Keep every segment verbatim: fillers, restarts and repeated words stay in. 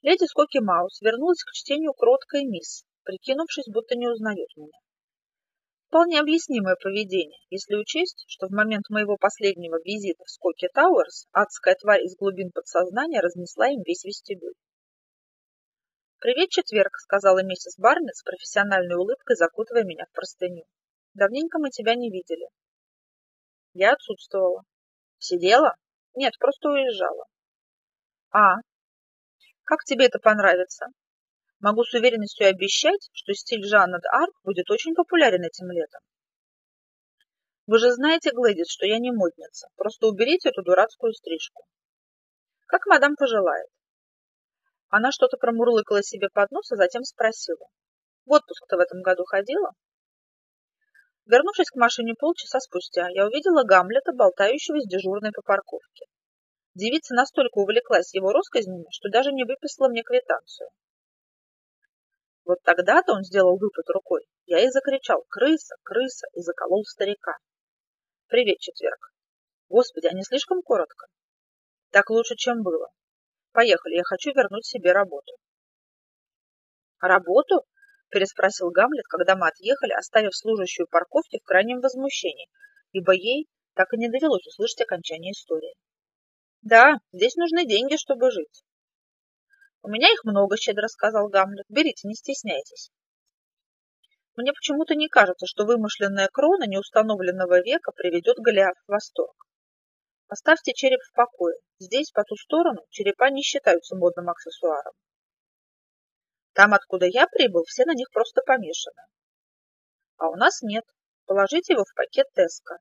Леди Скоки Маус вернулась к чтению кроткой мисс, прикинувшись, будто не узнает меня. Вполне объяснимое поведение, если учесть, что в момент моего последнего визита в Скоки Тауэрс адская тварь из глубин подсознания разнесла им весь вестибюль. «Привет, четверг», — сказала миссис Барнетт с профессиональной улыбкой, закутывая меня в простыню. «Давненько мы тебя не видели». Я отсутствовала. Сидела? Нет, просто уезжала. А, как тебе это понравится? Могу с уверенностью обещать, что стиль Жанны д'Арк будет очень популярен этим летом. Вы же знаете, Глэдис, что я не модница. Просто уберите эту дурацкую стрижку. Как мадам пожелает. Она что-то промурлыкала себе под нос, а затем спросила. В отпуск ты в этом году ходила? Вернувшись к машине полчаса спустя, я увидела Гамлета, болтающего с дежурной по парковке. Девица настолько увлеклась его россказнями, что даже не выписала мне квитанцию. Вот тогда-то он сделал выпад рукой. Я и закричал «Крыса! Крыса!» и заколол старика. «Привет, четверг!» Господи, а не слишком коротко? Так лучше, чем было. Поехали, я хочу вернуть себе работу. Работу? Переспросил Гамлет, когда мы отъехали, оставив служащую парковки в крайнем возмущении, ибо ей так и не довелось услышать окончание истории. Да, здесь нужны деньги, чтобы жить. У меня их много, щедро сказал Гамлет. Берите, не стесняйтесь. Мне почему-то не кажется, что вымышленная крона неустановленного века приведет Голиафа в восторг. Оставьте череп в покое. Здесь, по ту сторону, черепа не считаются модным аксессуаром. Там, откуда я прибыл, все на них просто помешаны. А у нас нет. Положите его в пакет Теско.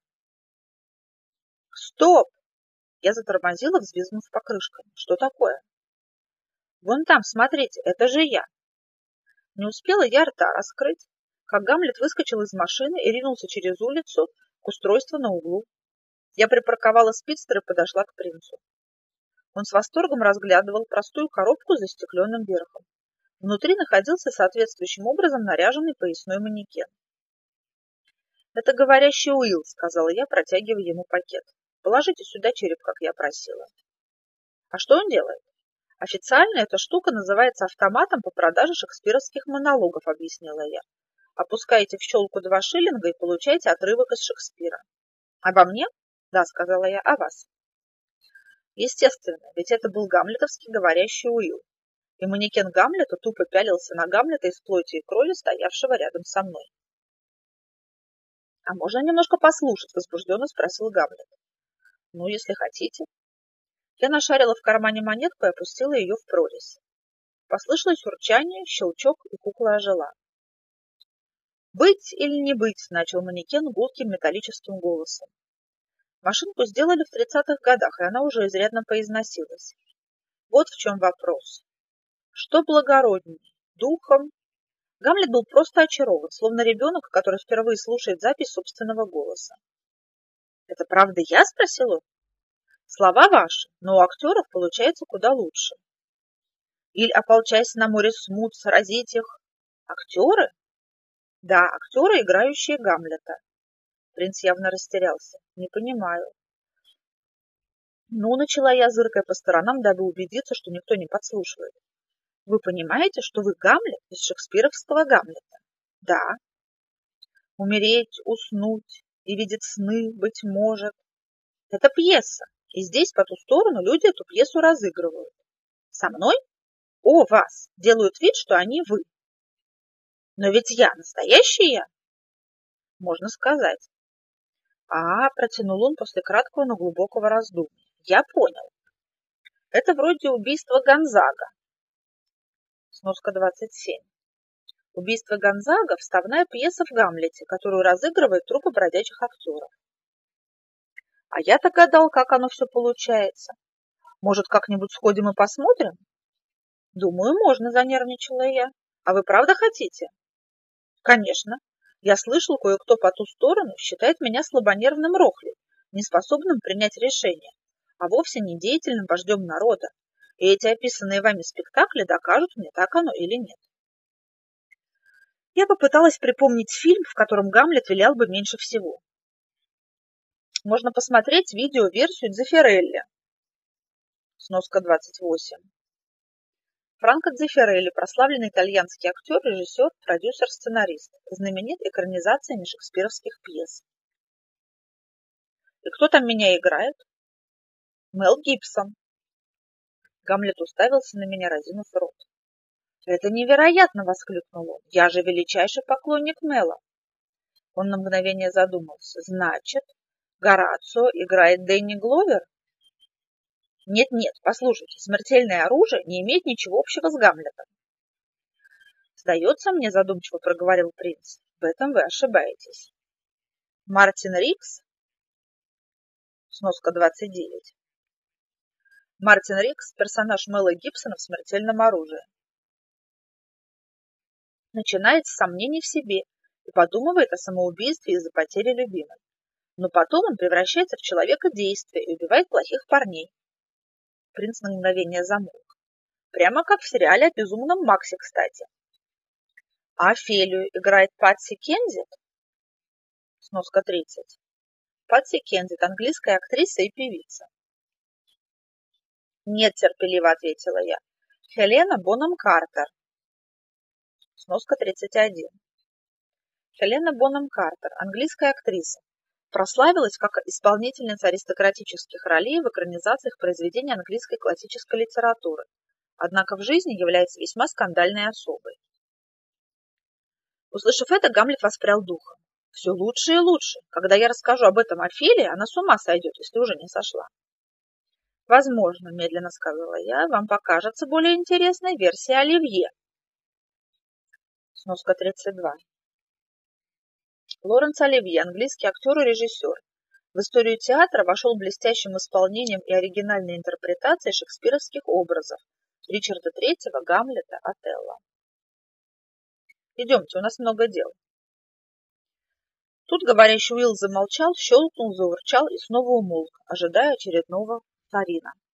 Стоп! Я затормозила, взвизгнув покрышками. Что такое? Вон там, смотрите, это же я. Не успела я рта раскрыть, как Гамлет выскочил из машины и ринулся через улицу к устройству на углу. Я припарковала спидстер и подошла к принцу. Он с восторгом разглядывал простую коробку с застекленным верхом. Внутри находился соответствующим образом наряженный поясной манекен. «Это говорящий Уилл», — сказала я, протягивая ему пакет. «Положите сюда череп, как я просила». «А что он делает?» «Официально эта штука называется автоматом по продаже шекспировских монологов», — объяснила я. «Опускаете в щелку два шиллинга и получаете отрывок из Шекспира». «Обо мне?» «Да», — сказала я, — «о вас». Естественно, ведь это был гамлетовский говорящий Уилл. И манекен Гамлета тупо пялился на Гамлета из плоти и крови, стоявшего рядом со мной. «А можно немножко послушать?» — возбужденно спросил Гамлет. «Ну, если хотите». Я нашарила в кармане монетку и опустила ее в прорезь. Послышалось урчание, щелчок, и кукла ожила. «Быть или не быть?» — начал манекен гулким металлическим голосом. Машинку сделали в тридцатых годах, и она уже изрядно поизносилась. Вот в чем вопрос. Что благородней, духом? Гамлет был просто очарован, словно ребенок, который впервые слушает запись собственного голоса. «Это правда я?» — спросил он. «Слова ваши, но у актеров получается куда лучше». «Или ополчайся на море смут, сразить их». «Актеры?» «Да, актеры, играющие Гамлета». Принц явно растерялся. «Не понимаю». «Ну, начала я, зыркая по сторонам, дабы убедиться, что никто не подслушивает. Вы понимаете, что вы Гамлет из шекспировского Гамлета?» «Да». «Умереть, уснуть и видеть сны, быть может. Это пьеса, и здесь, по ту сторону, люди эту пьесу разыгрывают. Со мной? О, вас! Делают вид, что они вы. Но ведь я настоящий я?» «Можно сказать». «А, — протянул он после краткого, но глубокого раздумья, — я понял. Это вроде убийства Гонзага». Сноска двадцать семь. «Убийство Гонзага — вставная пьеса в Гамлете, которую разыгрывает труппа бродячих актеров». А я-то гадал, как оно все получается. Может, как-нибудь сходим и посмотрим? Думаю, можно, занервничала я. А вы правда хотите? Конечно. Я слышал, кое-кто по ту сторону считает меня слабонервным рохлей, неспособным принять решение, а вовсе не деятельным вождем народа. И эти описанные вами спектакли докажут мне, так оно или нет. Я попыталась припомнить фильм, в котором Гамлет вилял бы меньше всего. Можно посмотреть видеоверсию Дзефирелли. Сноска двадцать восемь. Франко Дзеффирелли, прославленный итальянский актер, режиссер, продюсер, сценарист, знаменит экранизациями шекспировских пьес. И кто там меня играет? Мел Гибсон. Гамлет уставился на меня, разинув рот. «Это невероятно!» — воскликнул он. «Я же величайший поклонник Мела!» Он на мгновение задумался. «Значит, Горацио играет Дэнни Гловер?» «Нет-нет, послушайте, смертельное оружие не имеет ничего общего с Гамлетом». «Сдается мне, — задумчиво проговорил принц, — в этом вы ошибаетесь. Мартин Рикс, сноска двадцать девять. Мартин Рикс — персонаж Мэла Гибсона в «Смертельном оружии». Начинает с сомнений в себе и подумывает о самоубийстве из-за потери любимой. Но потом он превращается в человека действия и убивает плохих парней. Принц на мгновение замолк. Прямо как в сериале о безумном Максе, кстати. А Офелию играет Патси Кензит? Сноска тридцать. Патси Кензит — английская актриса и певица. Нет, терпеливо ответила я. Хелена Бонем Картер. Сноска тридцать один. Хелена Бонем Картер, английская актриса, прославилась как исполнительница аристократических ролей в экранизациях произведений английской классической литературы, однако в жизни является весьма скандальной особой. Услышав это, Гамлет воспрял духом. Все лучше и лучше. Когда я расскажу об этом Офелии, она с ума сойдет, если уже не сошла. Возможно, медленно сказала я, вам покажется более интересной версия Оливье. Сноска тридцать два. Лоренс Оливье, английский актер и режиссер, в историю театра вошел блестящим исполнением и оригинальной интерпретацией шекспировских образов Ричарда третьего, Гамлета, Отелло. Идемте, у нас много дел. Тут говорящий Уилл замолчал, щелкнул, заурчал и снова умолк, ожидая очередного фарина.